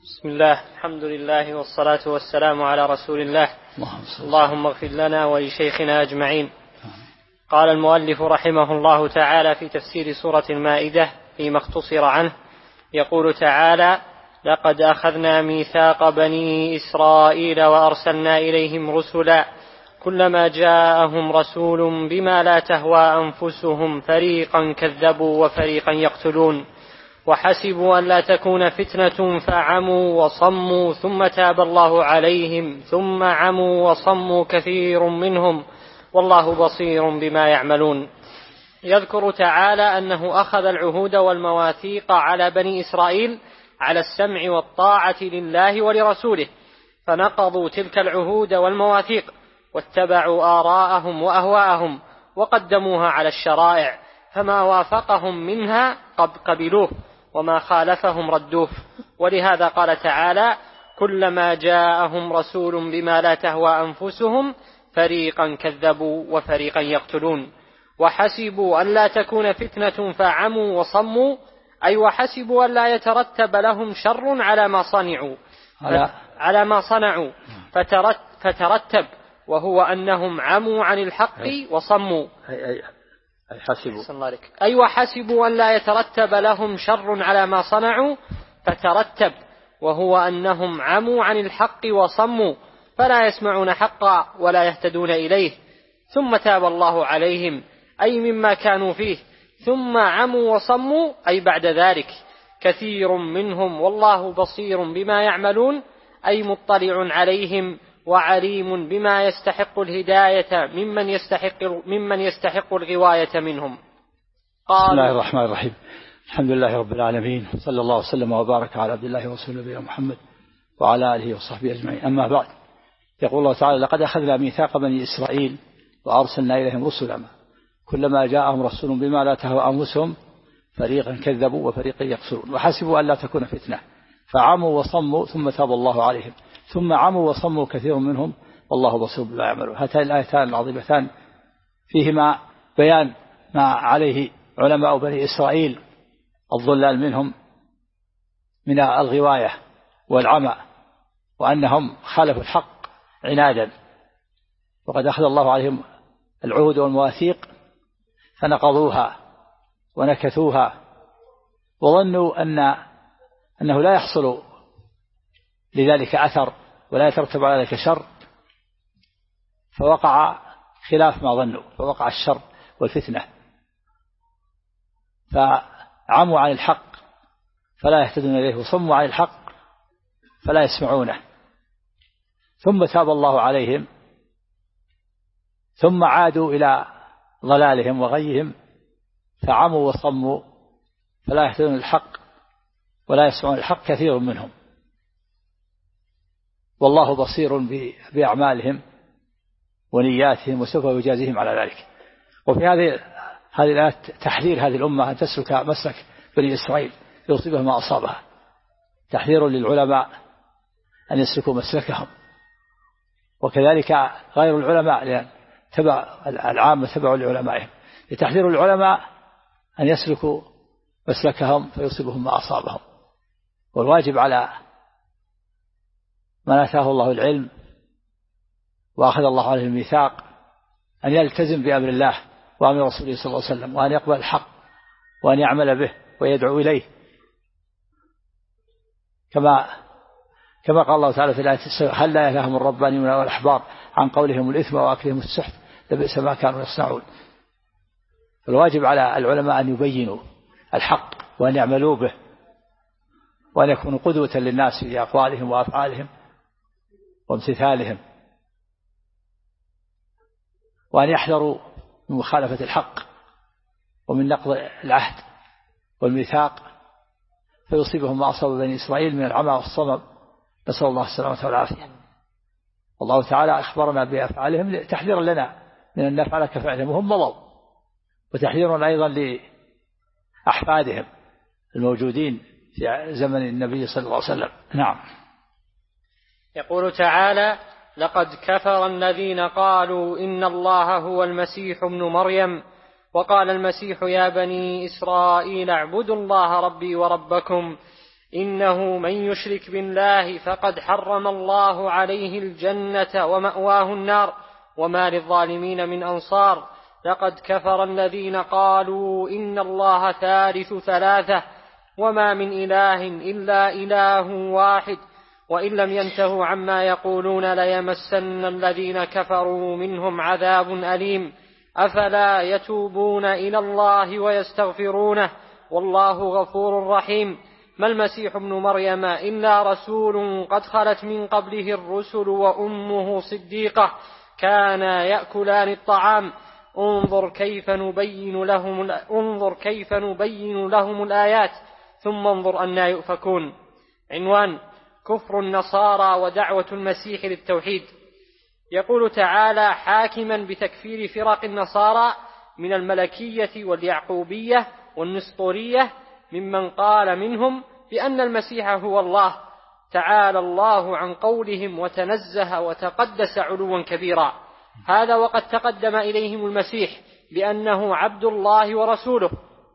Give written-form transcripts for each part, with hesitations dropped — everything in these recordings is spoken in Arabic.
بسم الله، الحمد لله والصلاة والسلام على رسول الله. اللهم اغفر لنا ولشيخنا أجمعين. قال المؤلف رحمه الله تعالى في تفسير سورة المائدة فيما اختصر عنه، يقول تعالى: لقد أخذنا ميثاق بني إسرائيل وأرسلنا إليهم رسلا كلما جاءهم رسول بما لا تهوى أنفسهم فريقا كذبوا وفريقا يقتلون وحسبوا أن لا تكون فتنة فعموا وصموا ثم تاب الله عليهم ثم عموا وصموا كثير منهم والله بصير بما يعملون. يذكر تعالى أنه أخذ العهود والمواثيق على بني إسرائيل على السمع والطاعة لله ولرسوله، فنقضوا تلك العهود والمواثيق واتبعوا آراءهم وأهواءهم وقدموها على الشرائع، فما وافقهم منها قبلوه وما خالفهم ردوه. ولهذا قال تعالى: كلما جاءهم رسول بما لا تهوى أنفسهم فريقا كذبوا وفريقا يقتلون وحسبوا أن لا تكون فتنة فعموا وصموا، أي وحسبوا أن لا يترتب لهم شر على ما صنعوا فترتب، وهو أنهم عموا عن الحق وصموا. أي وحسبوا أن لا يترتب لهم شر على ما صنعوا فترتب، وهو أنهم عموا عن الحق وصموا فلا يسمعون حقا ولا يهتدون إليه، ثم تاب الله عليهم أي مما كانوا فيه، ثم عموا وصموا أي بعد ذلك كثير منهم والله بصير بما يعملون، أي مطلع عليهم وعليم بما يستحق الهداية ممن يستحق الغواية منهم. بسم الله الرحمن الرحيم. الحمد لله رب العالمين، صلى الله وسلم وبارك على عبد الله ورسوله نبينا محمد وعلى آله وصحبه أجمعين. أما بعد، يقول الله تعالى: لقد أخذنا ميثاق بني إسرائيل وأرسلنا إليهم رسلا كلما جاءهم رسول بما لا تهوى أنفسهم فريقا كذبوا وفريقا يقتلون وحسبوا أن لا تكون فتنة فعموا وصموا ثم تاب الله عليهم ثم عموا وصموا كثير منهم والله بصير بما يعملون. هاتان الآيتان العظيمتان فيهما بيان ما عليه علماء بني إسرائيل الضلال منهم من الغواية والعمى، وأنهم خالفوا الحق عنادا، وقد أخذ الله عليهم العهود والمواثيق فنقضوها ونكثوها وظنوا أنه لا يحصل لذلك أثر ولا يترتب على ذلك شر، فوقع خلاف ما ظنوا، فوقع الشر والفتنة، فعموا عن الحق فلا يهتدون إليه وصموا عن الحق فلا يسمعونه، ثم تاب الله عليهم ثم عادوا إلى ضلالهم وغيهم فعموا وصموا فلا يهتدون الحق ولا يسمعون الحق كثير منهم والله بصير بأعمالهم ونياتهم وسوف يجازيهم على ذلك. وفي هذه الآيات تحذير هذه الأمة أن تسلك مسلك بني إسرائيل يصيبها ما أصابها، تحذير للعلماء أن يسلكوا مسلكهم، وكذلك غير العلماء لأن تبع العامة تبع لعلمائهم، لتحذير العلماء أن يسلكوا مسلكهم فيصيبهم ما أصابهم. والواجب على من آتاه الله العلم وأخذ الله عليه الميثاق أن يلتزم بأمر الله وأمر رسوله صلى الله عليه وسلم، وأن يقبل الحق وأن يعمل به ويدعو إليه، كما قال الله تعالى في الآية: هل لا ينهاهم الربانيون والأحبار عن قولهم الإثم وأكلهم السحت لبئس ما كانوا يصنعون. فالواجب على العلماء أن يبينوا الحق وأن يعملوا به وأن يكونوا قدوة للناس في أقوالهم وأفعالهم وامتثالهم، وأن يحذروا من مخالفة الحق ومن نقض العهد والميثاق فيصيبهم ما أصاب بني إسرائيل من العمى والصمم، نسأل الله السلامة والعافية. والله تعالى أخبرنا بأفعالهم تحذيرا لنا من أن نفعل كفعلهم وهم مضوا، وتحذيرا أيضا لأحفادهم الموجودين في زمن النبي صلى الله عليه وسلم. نعم. يقول تعالى: لقد كفر الذين قالوا إن الله هو المسيح ابن مريم وقال المسيح يا بني إسرائيل اعبدوا الله ربي وربكم إنه من يشرك بالله فقد حرم الله عليه الجنة ومأواه النار وما للظالمين من أنصار. لقد كفر الذين قالوا إن الله ثالث ثلاثة وما من إله إلا إله واحد وإن لم ينتهوا عما يقولون ليمسن الذين كفروا منهم عذاب أليم. أفلا يتوبون إلى الله ويستغفرونه والله غفور رحيم. ما المسيح ابن مريم إلا رسول قد خلت من قبله الرسل وأمه صديقة كانا يأكلان الطعام. انظر كيف نبين لهم الآيات ثم انظر أنى يؤفكون. عنوان: كفر النصارى ودعوة المسيح للتوحيد. يقول تعالى حاكما بتكفير فرق النصارى من الملكية واليعقوبية والنسطورية ممن قال منهم بأن المسيح هو الله، تعالى الله عن قولهم وتنزه وتقدس علوا كبيرا. هذا وقد تقدم إليهم المسيح بأنه عبد الله ورسوله،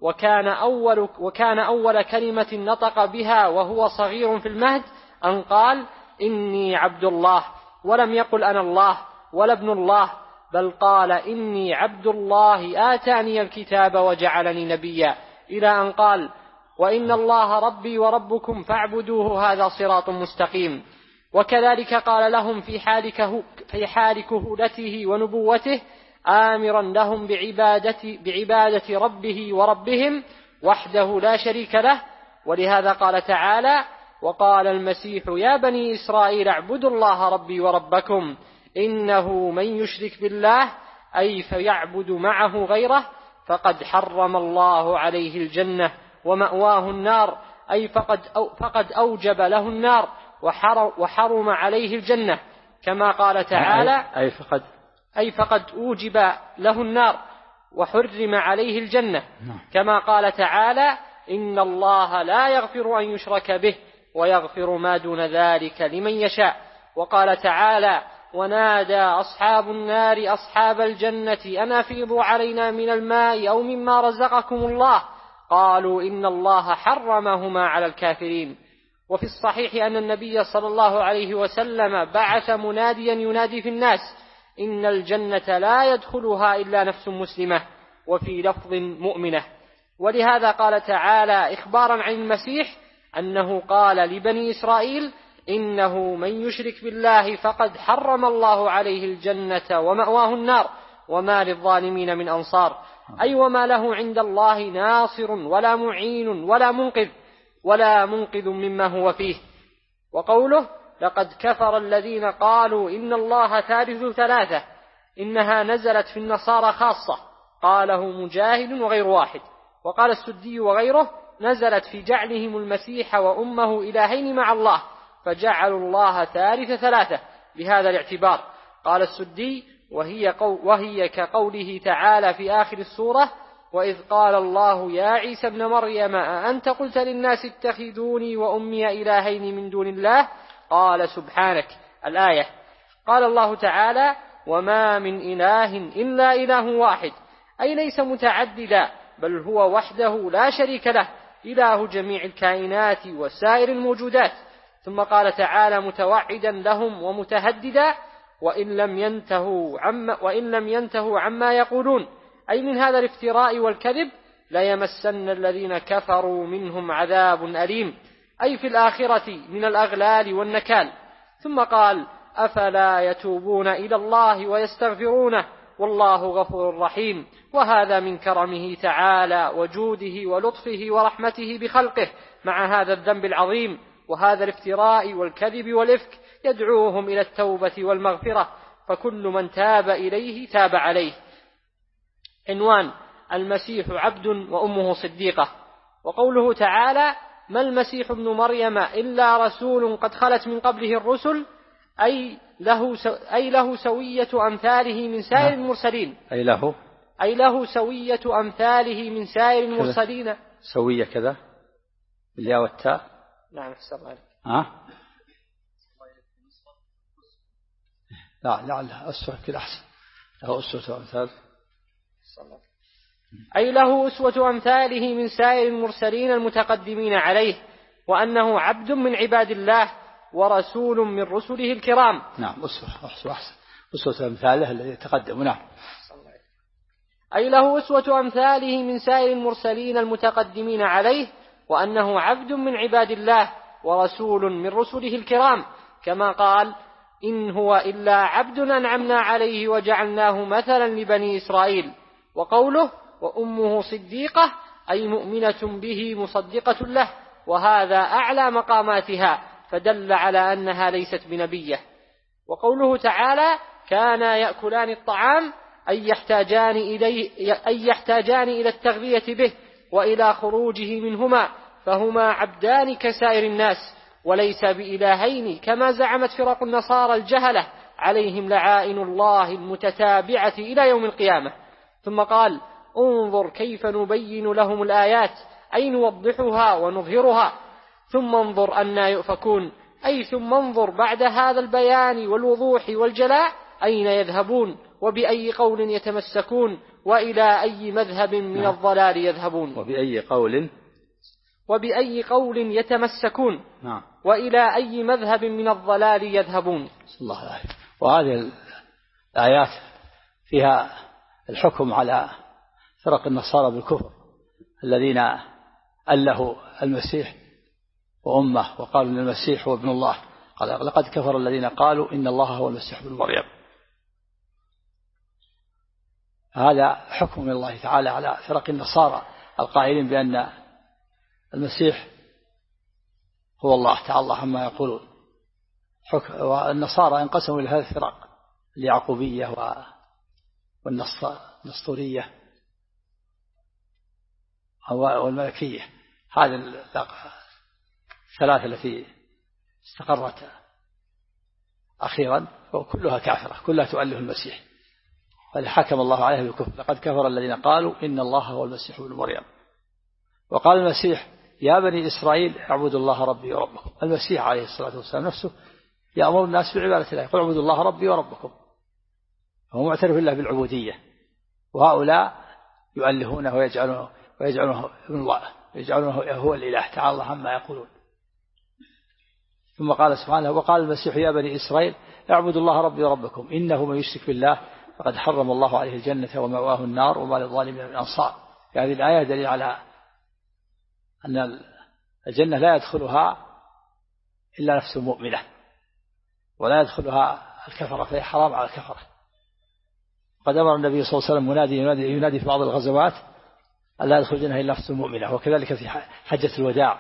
وكان أول كلمة نطق بها وهو صغير في المهد أن قال إني عبد الله، ولم يقل أنا الله ولا ابن الله، بل قال إني عبد الله آتاني الكتاب وجعلني نبيا، إلى أن قال وإن الله ربي وربكم فاعبدوه هذا صراط مستقيم. وكذلك قال لهم في حال كهولته ونبوته آمرا لهم بعبادة ربه وربهم وحده لا شريك له. ولهذا قال تعالى وقال المسيح يا بني إسرائيل اعبدوا الله ربي وربكم إنه من يشرك بالله أي فيعبد معه غيره فقد حرم الله عليه الجنة ومأواه النار، أي فقد أوجب له النار وحرم عليه الجنة، كما قال تعالى أي فقد أوجب له النار وحرم عليه الجنة، كما قال تعالى إن الله لا يغفر أن يشرك به ويغفر ما دون ذلك لمن يشاء. وقال تعالى ونادى أصحاب النار أصحاب الجنة أن أفيضوا علينا من الماء أو مما رزقكم الله قالوا إن الله حرمهما على الكافرين. وفي الصحيح أن النبي صلى الله عليه وسلم بعث مناديا ينادي في الناس إن الجنة لا يدخلها إلا نفس مسلمة، وفي لفظ مؤمنة. ولهذا قال تعالى إخبارا عن المسيح أنه قال لبني إسرائيل إنه من يشرك بالله فقد حرم الله عليه الجنة ومأواه النار وما للظالمين من أنصار، أي وما له عند الله ناصر ولا معين ولا منقذ مما هو فيه. وقوله لقد كفر الذين قالوا إن الله ثالث ثلاثة إنها نزلت في النصارى خاصة، قاله مجاهد وغير واحد. وقال السدي وغيره نزلت في جعلهم المسيح وأمه إلهين مع الله فجعلوا الله ثالث ثلاثة بهذا الاعتبار. قال السدي وهي كقوله تعالى في آخر السورة وإذ قال الله يا عيسى ابن مريم أأنت قلت للناس اتخذوني وأمي إلهين من دون الله قال سبحانك الآية. قال الله تعالى وما من إله إلا إله واحد، أي ليس متعددا بل هو وحده لا شريك له إله جميع الكائنات وسائر الموجودات. ثم قال تعالى متوعدا لهم ومتهددا وإن لم ينتهوا عما يقولون، أي من هذا الافتراء والكذب ليمسن الذين كفروا منهم عذاب أليم، أي في الآخرة من الأغلال والنكال. ثم قال أفلا يتوبون إلى الله ويستغفرونه والله غفور رحيم. وهذا من كرمه تعالى وجوده ولطفه ورحمته بخلقه مع هذا الذنب العظيم وهذا الافتراء والكذب والإفك يدعوهم إلى التوبة والمغفرة، فكل من تاب إليه تاب عليه. عنوان المسيح عبد وأمه صديقة. وقوله تعالى ما المسيح ابن مريم إلا رسول قد خلت من قبله الرسل، أي له سوية أمثاله من سائر المرسلين، أي له سوية أمثاله من سائر المرسلين. سوية كذا بالياء والتاء. نعم أحسن عليك. لا أسوأ كذا أحسن. له أسوة أمثال، أي له أسوة أمثاله من سائر المرسلين المتقدمين عليه. وأنه عبد من عباد الله ورسول من رسله الكرام. نعم. أسوة أمثاله الذي تقدم. نعم. أي له أسوة أمثاله من سائر المرسلين المتقدمين عليه، وأنه عبد من عباد الله ورسول من رسله الكرام، كما قال: إن هو إلا عبد أنعمنا عليه وجعلناه مثلا لبني إسرائيل. وقوله: وأمه صديقة، أي مؤمنة به مصدقة له، وهذا أعلى مقاماتها، فدل على أنها ليست بنبية. وقوله تعالى: كانا يأكلان الطعام، أي يحتاجان إلى التغذية به وإلى خروجه منهما، فهما عبدان كسائر الناس وليس بإلهين كما زعمت فرق النصارى الجهلة عليهم لعائن الله المتتابعة إلى يوم القيامة. ثم قال: انظر كيف نبين لهم الآيات، أي نوضحها ونظهرها، ثم انظر أنى يؤفكون، أي ثم انظر بعد هذا البيان والوضوح والجلاء أين يذهبون، وبأي قول يتمسكون، وإلى أي مذهب من الضلال يذهبون. وبأي قول يتمسكون، وإلى أي مذهب من الضلال يذهبون. الله العافية. وهذه الآيات فيها الحكم على فرق النصارى بالكفر الذين ألهوا المسيح وأمه وقالوا إن المسيح هو ابن الله. قال: لقد كفر الذين قالوا إن الله هو المسيح ابن مريم. هذا حكم من الله تعالى على فرق النصارى القائلين بأن المسيح هو الله تعالى عما يقولون. والنصارى انقسموا إلى هذه الفرق: اليعقوبية والنسطورية والملكية. هذه الثلاثة التي استقرت أخيرا وكلها كافرة، كلها تؤله المسيح، فحكم الله عليها بالكفر: لقد كفر الذين قالوا إن الله هو المسيح ابن مريم. وقال المسيح: يا بني إسرائيل اعبدوا الله ربي وربكم. المسيح عليه الصلاة والسلام نفسه يأمر الناس بعبادة الله، يقول: اعبدوا الله ربي وربكم. هو معترف بالله بالعبودية، وهؤلاء يؤلهونه ويجعلونه ابن الله، يجعلونه هو الإله تعالى الله عما يقولون. ثم قال سبحانه: وقال المسيح: يا بني إسرائيل اعبدوا الله ربي وربكم، إنه من يشرك بالله فقد حرم الله عليه الجنة ومأواه النار وما للظالمين من أنصار. هذه الآية دليل على أن الجنة لا يدخلها إلا نفس مؤمنة، ولا يدخلها الكفرة، فهي حرام على الكفرة. قد أمر النبي صلى الله عليه وسلم ينادي في بعض الغزوات: ألا يدخل الجنة إلا نفس مؤمنة. وكذلك في حجة الوداع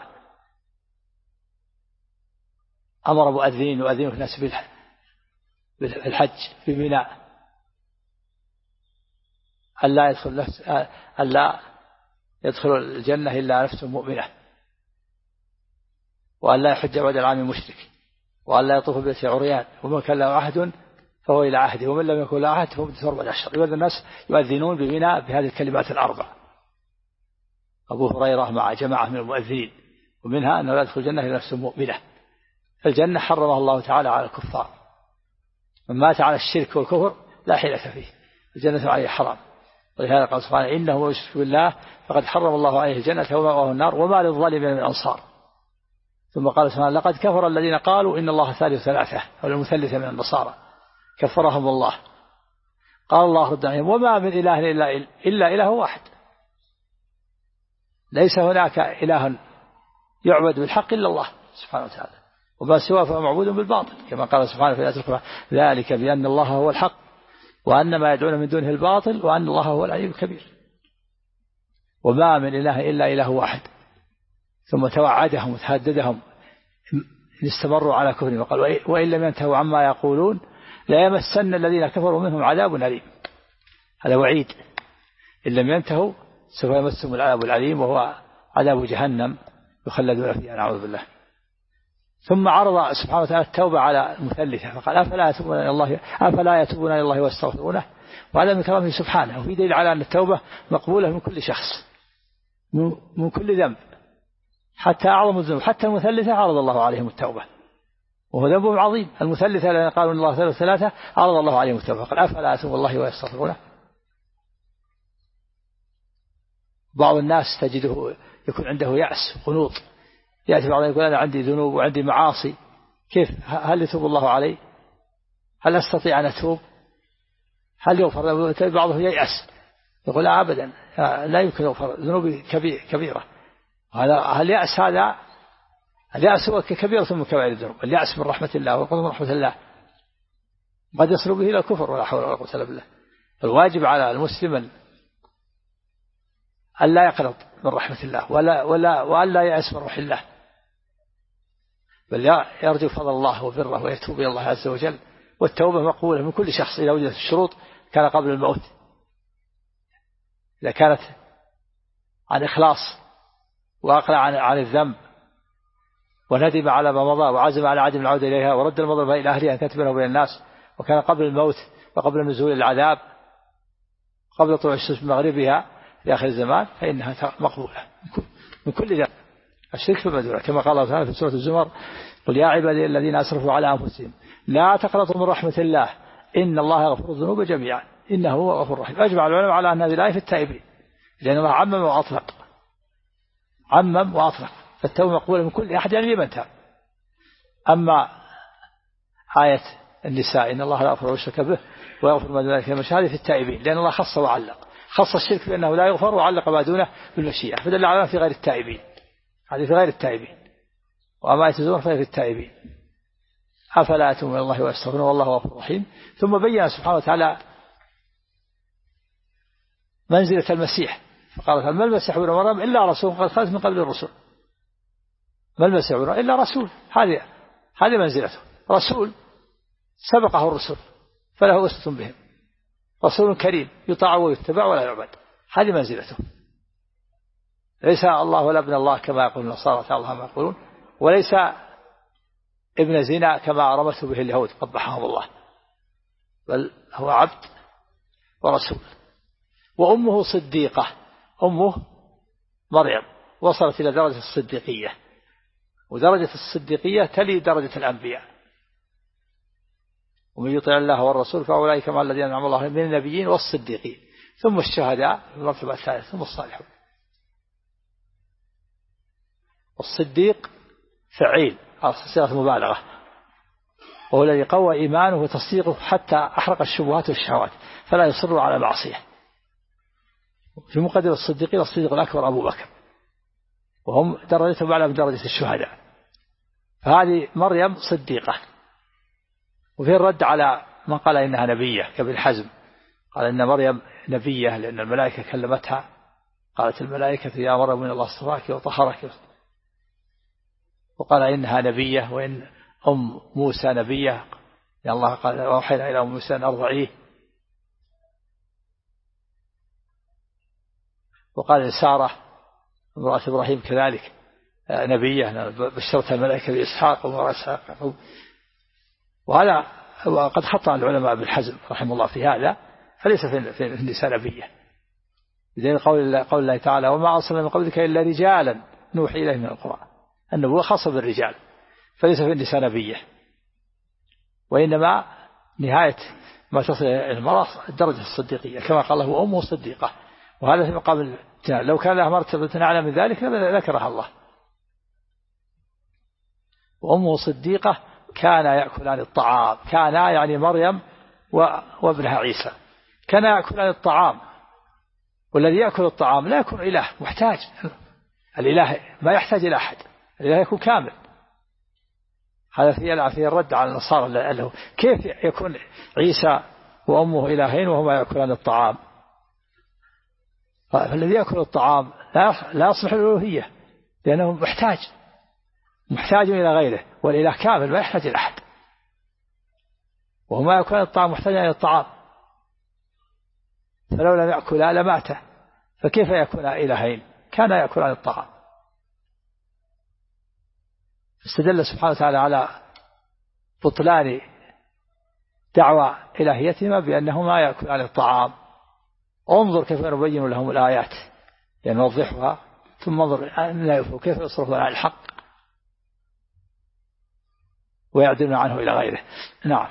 أمر مؤذنين يؤذنوا الناس بالحج في منى ألا يدخل الجنة إلا نفس مؤمنة، وأن لا يحج بعد العام مشرك، وأن لا يطوف بيت عريان، ومن كان له عهد فهو إلى عهده، ومن لم يكن له عهد فهو مدة 4 أشهر. يؤذن الناس يؤذنون بمنى بهذه الكلمات الأربع. أبو هريرة مع جماعة من المؤذنين، ومنها أنه لا يدخل الجنة إلا نفس مؤمنة. الجنة حرمها الله تعالى على الكفار، من مات على الشرك والكفر لا حيلة فيه، الجنة عليه حرام. ولهذا قال سبحانه: إنه من يشرك بالله فقد حرم الله عليه الجنة ومأواه النار وما للظالمين من أنصار. ثم قال سبحانه: لقد كفر الذين قالوا إن الله ثالث ثلاثة، أو المثلثة من النصارى، كفرهم الله. قال الله رد عليهم: وما من إله إلا إله واحد، ليس هناك إله يعبد بالحق إلا الله سبحانه وتعالى، وما سواه فهو معبود بالباطل، كما قال سبحانه في آية أخرى: ذلك بأن الله هو الحق وأن ما يدعون من دونه الباطل وأن الله هو العلي الكبير. وما من إله إلا إله واحد. ثم توعدهم وتهددهم إن استمروا على كفرهم، وقال: وإن لم ينتهوا عما يقولون لا يمسن الذين كفروا منهم عذاب أليم. هذا وعيد، إن لم ينتهوا سوف يمسهم العذاب العليم، وهو عذاب جهنم يخلدون فيها، نعوذ بالله. ثم عرض سبحانه وتعالى التوبة على المثلثة، فقال: أفلا يتوبون إلى الله واستغفرونه. وهذا من كرامه سبحانه، وفي دليل على أن التوبة مقبولة من كل شخص، من كل ذنب، حتى أعظم الذنوب. حتى المثلثة عرض الله عليهم التوبة، وهو ذنب عظيم. المثلثة الذين قالوا إن الله ثلاثة عرض الله عليهم التوبة، قال: أفلا يتوبون الله ويستغفرونه. بعض الناس تجده يكون عنده يأس وقنوط، يأتي بعضهم يقول أنا عندي ذنوب وعندي معاصي، كيف هل يتوب الله علي؟ هل أستطيع أن أتوب؟ هل يغفر؟ بعضهم ييأس يقول لا أبدا لا يمكن يغفر، ذنوبي كبيرة. هل يأس هذا؟ اليأس هو كبيرة من كبائر الذنوب، اليأس من رحمة الله والقنوط من رحمة الله قد يصل به إلى الكفر ولا حول ولا قوة إلا بالله. الواجب على المسلم أن لا يقنط من رحمة الله وأن لا يأس من روح الله، بل يرجو فضل الله وبره ويتوب إلى الله عز وجل. والتوبة مقبولة من كل شخص إذا وجدت الشروط، كان قبل الموت إذا كانت عن إخلاص وأقلع عن الذنب وندم على ما مضى وعزم على عدم العودة إليها ورد المظلمة إلى أهلها أن كتبه بين الناس، وكان قبل الموت وقبل نزول العذاب قبل طلوع الشمس من مغربها في آخر الزمان، فإنها مقبولة من كل ذنب. الشرك في المدونة كما قال الله تعالى في سورة الزمر: قل يا عبادي الذين أسرفوا على أنفسهم لا تقنطوا من رحمة الله إن الله يغفر الذنوب جميعا إنه هو الغفور الرحيم. أجمع العلماء على أن هذه الآية في التائبين، لأن الله عمم وأطلق، فالتوبة مقبولة من كل أحد يعني لمن تاب. أما آية النساء إن الله لا يغفر ويشرك به ويغفر ما دون ذلك لمن يشاء، هذه في التائبين، لأن الله خص وعلق، خص الشرك بأنه لا يغفر وعلق ما دونه بالمشيئة، فدل على في غير التائبين، هذه في غير التائبين. وأما آية الزمر فهي في التائبين: أفلا يتوبون إلى الله ويستغفرون والله غفور رحيم. ثم بين سبحانه وتعالى منزلة المسيح، فقال: ما المسيح ابن مريم إلا رسول قد خلت من قبل الرسل. ما المسيح ابن مريم إلا رسول، هذه منزلته، رسول سبقه الرسل فله أسوة بهم، رسول كريم يطاع ويتبع ولا يعبد، هذه منزلته. ليس الله ولا ابن الله كما يقول النصارى تعالى الله ما يقولون، وليس ابن زنا كما رمته به اليهود قبحهم الله، بل هو عبد ورسول. وأمه صديقة، أمه مريم وصلت إلى درجة الصديقية، ودرجة الصديقية تلي درجة الأنبياء. ومن يطع الله والرسول فأولئك مع الذين أنعم الله من النبيين والصديقين ثم الشهداء في المرتبة الثالثة ثم الصالحون. والصديق فعيل صيغة مبالغة، وهو الذي قوى إيمانه وتصديقه حتى أحرق الشبهات والشهوات فلا يصر على معصية. في مقدمة الصديقين الصديق الأكبر أبو بكر، وهم درجتهم أعلى من درجة الشهداء، فهذه مريم صديقة. وفي الرد على من قال إنها نبية كابن حزم، قال إن مريم نبية لأن الملائكة كلمتها، قالت الملائكة يا مريم إن الله اصطفاك وطهرك، وقال إنها نبية، وإن أم موسى نبية لأن الله قال وأوحينا إلى أم موسى أن أرضعيه. وقال سارة امرأة إبراهيم كذلك نبية بشرتها الملائكة بإسحاق وإسحاق. وهذا وقد خطأ العلماء ابن حزم رحمه الله في هذا، فليس في النساء نبية، بدليل قول الله تعالى: وما أرسلنا من قبلك إلا رجالا نوحي إليه من القرآن. النبوة خاصة بالرجال، فليس في النساء نبية، وإنما نهاية ما تصل المرأة الدرجة الصديقية كما قال له أمه صديقة، وهذا في مقام الامتنان. لو كان لها مرتبة أعلى من ذلك ذكرها الله. وأمه صديقة كان يأكلان الطعام، كان يعني مريم وابنها عيسى كان يأكلان الطعام، والذي يأكل الطعام لا يكون إله محتاج، الإله ما يحتاج إلى أحد، الإله يكون كامل. هذا فيه الرد على النصارى له كيف يكون عيسى وأمه إلهين وهما يأكلان الطعام؟ فالذي يأكل الطعام لا يصلح الألوهية، لأنه محتاج إلى غيره، والإله كامل ما يحتاج إلى أحد، وهما يأكلان الطعام محتاجان إلى الطعام، فلو لم يأكلا لماتا، فكيف يكون إلهين؟ كان يأكلان الطعام. استدل سبحانه وتعالى على بطلان دعوى إلهيتهما بأنهما يأكلان الطعام. انظر كيف نبين لهم الآيات نوضحها، ثم انظر كيف يصرفون عن الحق ويعدلون عنه إلى غيره. نعم.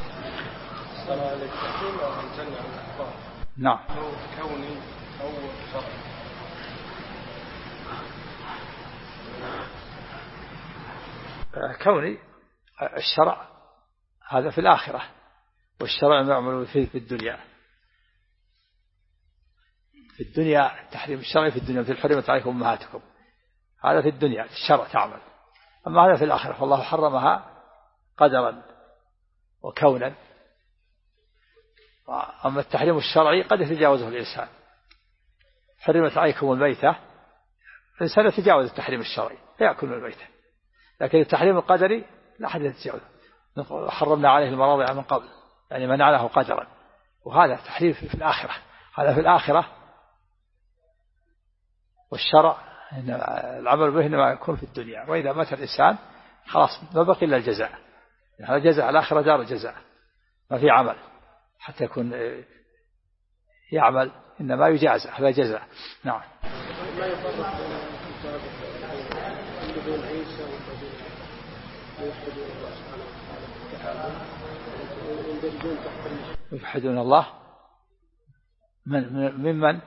نعم. كوني أو شرعي. كوني الشرع هذا في الآخرة، والشرع يعمل فيه في الدنيا. في الدنيا التحريم الشرعي في الدنيا، مثل حرمت عليكم أمهاتكم، هذا في الدنيا الشرع تعمل. أما هذا في الآخرة فالله حرمها قدرا وكونا. أما التحريم الشرعي قد يتجاوزه الإنسان. حرمت عليكم الميتة، الإنسان يتجاوز التحريم الشرعي فيأكل من الميتة، لكن التحريم القدري لا أحد يتجاوزه. حرمنا عليه المراضع من قبل، يعني منعناه قدرا، وهذا تحريم في الآخرة. هذا في الآخرة، والشرع إن العمل به إنما يكون في الدنيا. وإذا مات الإنسان خلاص ما بقي إلا الجزاء. هذا الجزاء الآخرة دار الجزاء، ما في عمل حتى يكون يعمل، إنما يجازى، هذا جزاء. نعم. ما يفرق بين عيسى يوحدون الله ممن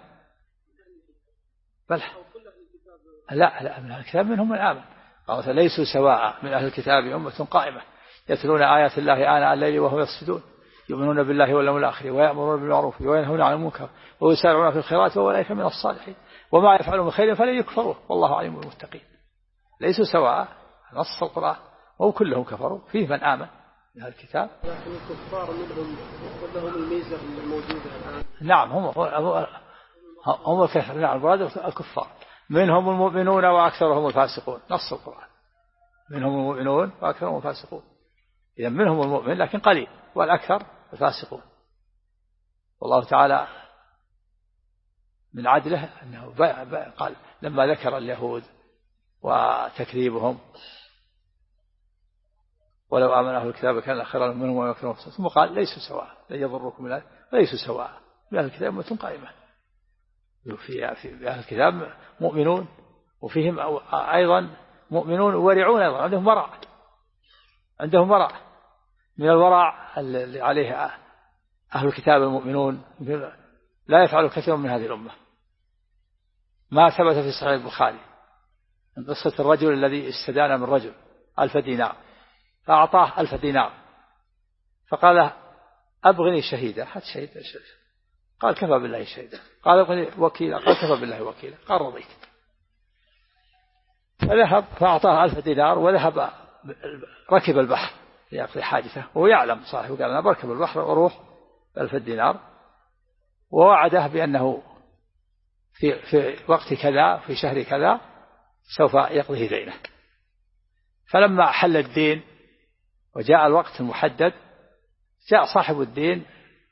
بل لا من أهل الكتاب منهم من آمن. قال ليسوا سواء من أهل الكتاب أمة قائمة يتلون آيات الله آناء الليل وهم يسجدون يؤمنون بالله واليوم الآخر ويأمرون بالمعروف وينهون عن المنكر ويسارعون في الخيرات وأولئك من الصالحين وما يفعلون من خير فلن يكفروه والله عليم بالمتقين. ليسوا سواء نص القرآن، وهم كلهم كفروا، فيه من آمن من أهل الكتاب. لكن الكفار منهم لهم الميزة الموجودة الآن. نعم هم الكفار. نعم المراد الكفار، منهم المؤمنون وأكثرهم الفاسقون، نص القرآن منهم المؤمنون وأكثرهم الفاسقون. إذا منهم المؤمن لكن قليل، والأكثر الفاسقون. والله تعالى من عدله أنه قال لما ذكر اليهود وتكذيبهم ولو آمن أهل الكتاب كان خيرا منهم ويكفرون، ثم قال ليسوا سواء لن يضركم من ليسوا سواء من أهل الكتاب أمة قائمة. في أهل الكتاب مؤمنون وفيهم أيضا مؤمنون ورعون، أيضا عندهم ورع من الورع اللي عليه أهل الكتاب المؤمنون لا يفعل كثير من هذه الأمة. ما ثبت في صحيح البخاري من قصة الرجل الذي استدان من رجل 1000 دينار فأعطاه 1000 دينار فقال أبغني شهيدا، حتى شهيد قال كفى بالله شهيدا، قال أبغني وكيلا، قال كفى بالله وكيلا، قال رضيت. فذهب فأعطاه 1000 دينار وذهب ركب البحر ليقضي حاجته، وهو يعلم صاحبه قال أنا بركب البحر وأروح 1000 دينار، ووعده بأنه في وقت كذا في شهر كذا سوف يقضيه دينه. فلما حل الدين وجاء الوقت المحدد جاء صاحب الدين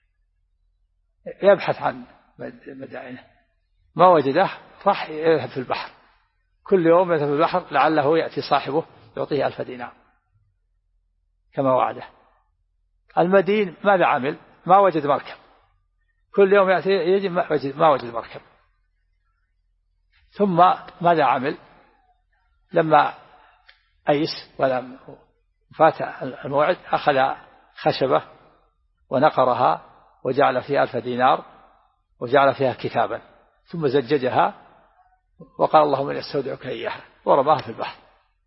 يبحث عن مدائنه ما وجده، راح يذهب في البحر، كل يوم يذهب في البحر لعله يأتي صاحبه يعطيه 1000 دينار كما وعده. المدين ماذا عمل؟ ما وجد مركب، كل يوم يأتي يجي ما وجد مركب. ثم ماذا عمل؟ لما أيس ولم فات الموعد أخذ خشبة ونقرها وجعل فيها 1000 دينار وجعل فيها كتابا ثم زججها وقال اللهم إني أستودعك إياها ورماها في البحر.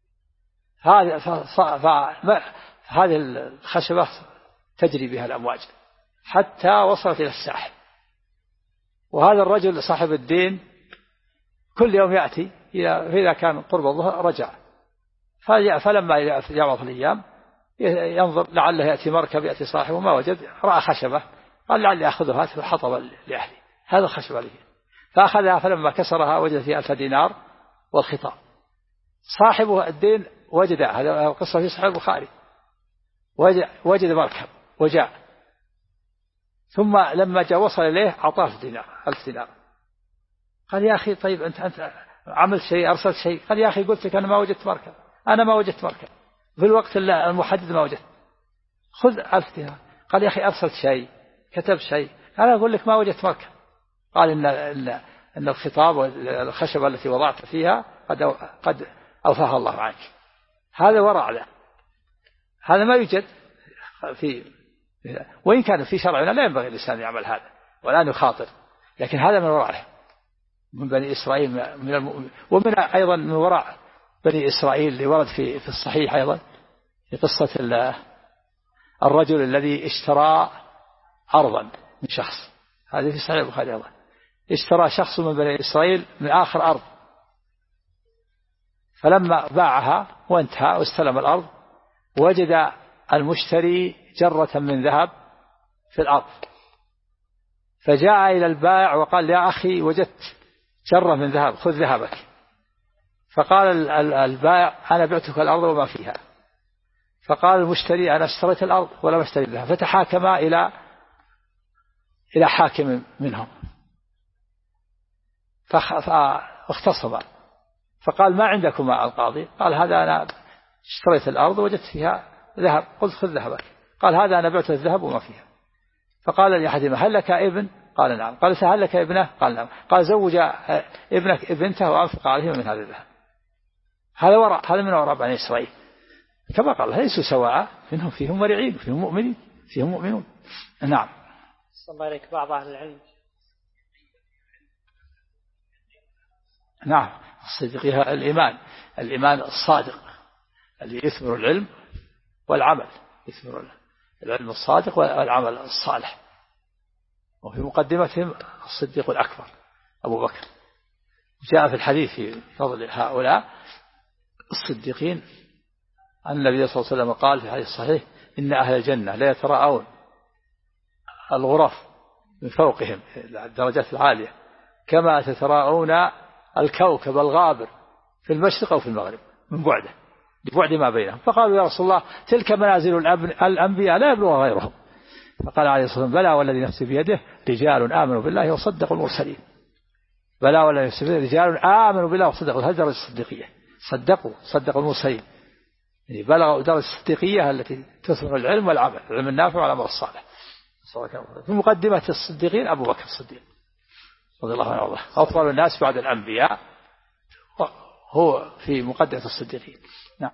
هذه الخشبة تجري بها الأمواج حتى وصلت إلى الساحل. وهذا الرجل صاحب الدين كل يوم يأتي إذا كان قرب الظهر رجع، فلما جاء في الأيام ينظر لعله يأتي مركب يأتي صاحبه ما وجد، رأى خشبة قال لعلي أخذها فحطب لأهلي، هذا الخشبة لي، فأخذها فلما كسرها وجد فيها 1000 دينار والخطاب. صاحبه الدين وجد، هذا قصة في صحيح البخاري، وجد مركب وجاء، ثم لما جاء وصل إليه أعطاه 1000 دينار. قال يا أخي طيب أنت عملت شيء أرسلت شيء؟ قال يا أخي قلت لك أنا ما وجدت مركب، أنا ما وجدت مركب في الوقت المحدد ما وجدت، خذ 1000 دينار. قال يا أخي أرسلت شيء كتب شيء؟ أنا أقول لك ما وجدت مركب. قال إن الخطاب والخشبة التي وضعت فيها قد أوفاها الله عنك. هذا ورع له، هذا ما يوجد وإن كان في شرعنا لا ينبغي الإنسان يعمل هذا ولا يخاطر، لكن هذا من ورعه من بني إسرائيل من المؤمنين. ومن أيضا من وراء بني إسرائيل اللي ورد في الصحيح أيضا في قصة الرجل الذي اشترى أرضا من شخص، هذه في صحيح البخاري أيضا. اشترى شخص من بني إسرائيل من آخر أرض، فلما باعها وانتهى واستلم الأرض وجد المشتري جرة من ذهب في الأرض، فجاء إلى البائع وقال يا أخي وجدت جرة من ذهب خذ ذهبك. فقال البائع أنا بعتك الأرض وما فيها. فقال المشتري أنا اشتريت الأرض ولم اشتري الذهب. فتحاكما إلى حاكم منهم فاختصما. فقال ما عندكما القاضي؟ قال هذا أنا اشتريت الأرض وجدت فيها ذهب قلت خذ ذهبك. قال هذا أنا بعت الذهب وما فيها. فقال لأحدهما هل لك ابن؟ قال نعم. قال هل لك ابنه؟ قال نعم. قال زوج ابنك ابنته وأنفق عليهما من هذا الذهب. هذا من وراء بني إسرائيل كما قال ليسوا سواء، منهم فيهم مريعين فيهم مؤمنين فيهم مؤمنون. نعم. صلى الله عليك. بعض أهل العلم نعم الصديقية الإيمان الصادق الذي يثمر العلم والعمل، يثمر العلم الصادق والعمل الصالح. وفي مقدمتهم الصديق الأكبر أبو بكر. جاء في الحديث في فضل هؤلاء الصديقين أن النبي صلى الله عليه وسلم قال في الحديث الصحيح إن أهل الجنة لا يتراءون الغرف من فوقهم الدرجات العالية كما تتراءون الكوكب الغابر في المشرق أو في المغرب من بعده لبعد ما بينهم. فقالوا يا رسول الله تلك منازل الأنبياء لا يبلغ غيرهم. فقال عليه الصلاة والسلام بلى والذي نفسي بيده رجال آمنوا بالله وصدقوا المرسلين. بلى والذي نفسي بيده رجال آمنوا بالله وصدقوا. هذه درجة الصديقية، صدقوا المرسلين، يعني بلغوا درجة الصديقية التي تثمر العلم والعمل، العلم النافع والعمل الصالح. في مقدمة الصديقين أبو بكر الصديق رضي الله عنه أفضل الناس بعد الأنبياء، هو في مقدمة الصديقين. نعم.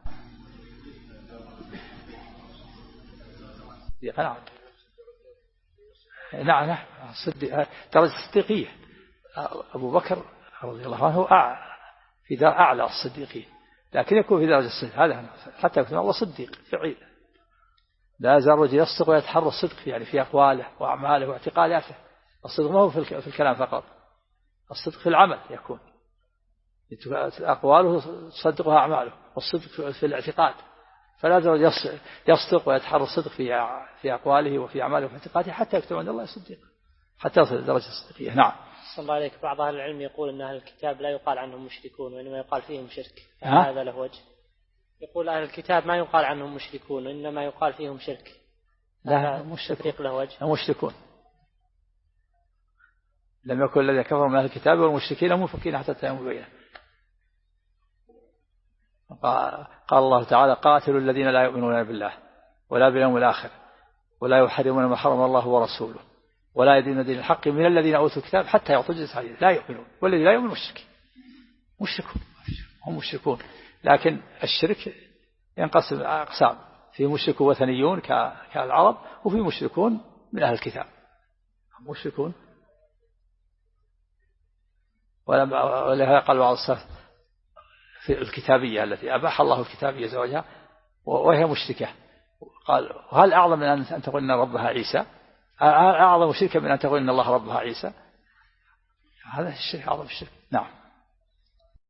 نعم درجة الصديقية أبو بكر رضي الله عنه في دار أعلى الصديقين، لكن يكون في درجة الصديق هذا حتى يكون الله صديق فعيل. لا يزال الرجل يصدق ويتحرى الصدق يعني في أقواله وأعماله واعتقاداته. الصدق ما هو في الكلام فقط، الصدق في العمل يكون أقواله تصدقها أعماله، والصدق في الاعتقاد. فلا يزال يصدق ويتحرى الصدق في أقواله وفي أعماله وفي اعتقاده حتى يكتب عند الله صديق، حتى يصل درجة الصديقية. نعم. صلى الله عليك. بعض أهل العلم يقول أن أهل الكتاب لا يقال عنهم مشركون وإنما يقال فيهم شرك، هذا له وجه؟ يقول أهل الكتاب ما يقال عنهم مشركون وإنما يقال فيهم شرك، لا مشركون له وجه؟ مشركون. لم يكن الذين كفروا من أهل الكتاب والمشركين منفكين حتى يتموا بينهم. قال الله تعالى قاتلوا الذين لا يؤمنون بالله ولا باليوم الآخر ولا يحرمون ما حرم الله ورسوله ولا يدين دين الحق من الذين أوتوا الكتاب حتى يعطوا الجزية لا يؤمنون. والذي لا يؤمن مشركون هم مشركون. لكن الشرك ينقسم أقسام، في مشرك وثنيون كالعرب، وفي مشركون من أهل الكتاب مشركون. ولهذا قال بعض السلف في الكتابية التي أباح الله الكتابية زوجها وهي مشركة، قال هل أعظم من أن تقول إن ربها عيسى؟ أعظم شركا من أن تقول إن الله ربها عيسى؟ هذا الشرك أعظم الشرك. نعم.